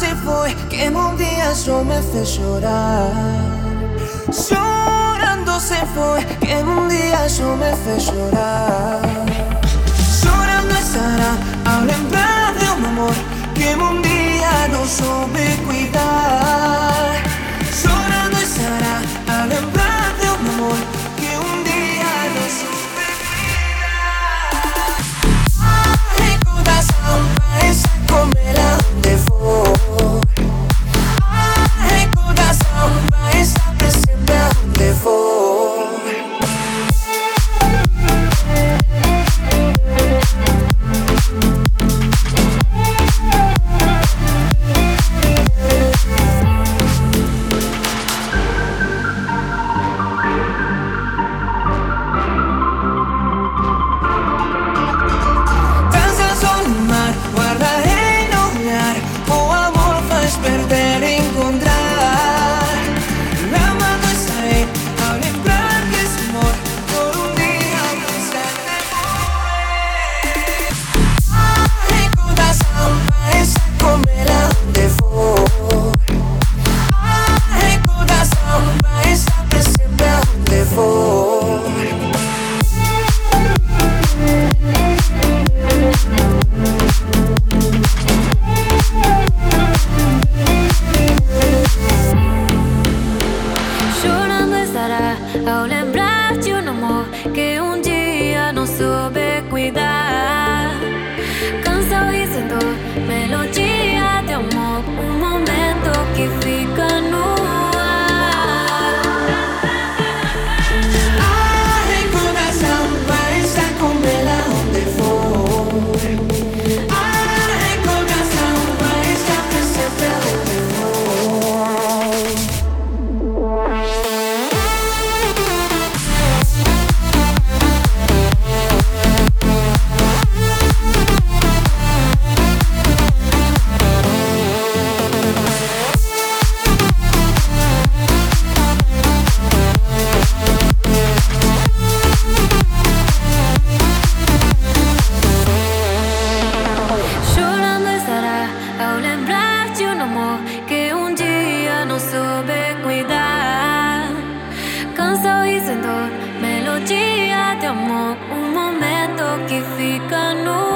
se foi, que um dia só me fez chorar. Chorando se foi, que um dia só me fez chorar. Chorando estará ao lembrar de um amor que um dia não soube cuidar. Chorando estará ao lembrar de um amor que um dia não soube cuidar. Recordação vai estar com ela onde for. A recordação vai estar presente onde for. Ao lembrar de um amor que um dia não soube cuidar. Canção e sem dor, melodia de amor, um momento que fica no ar. A recordação vai estar com ela onde for. A recordação vai estar presente onde for. Ao lembrar de um amor que um dia não soube cuidar. Canção e sem dor, melodia de amor, um momento que fica no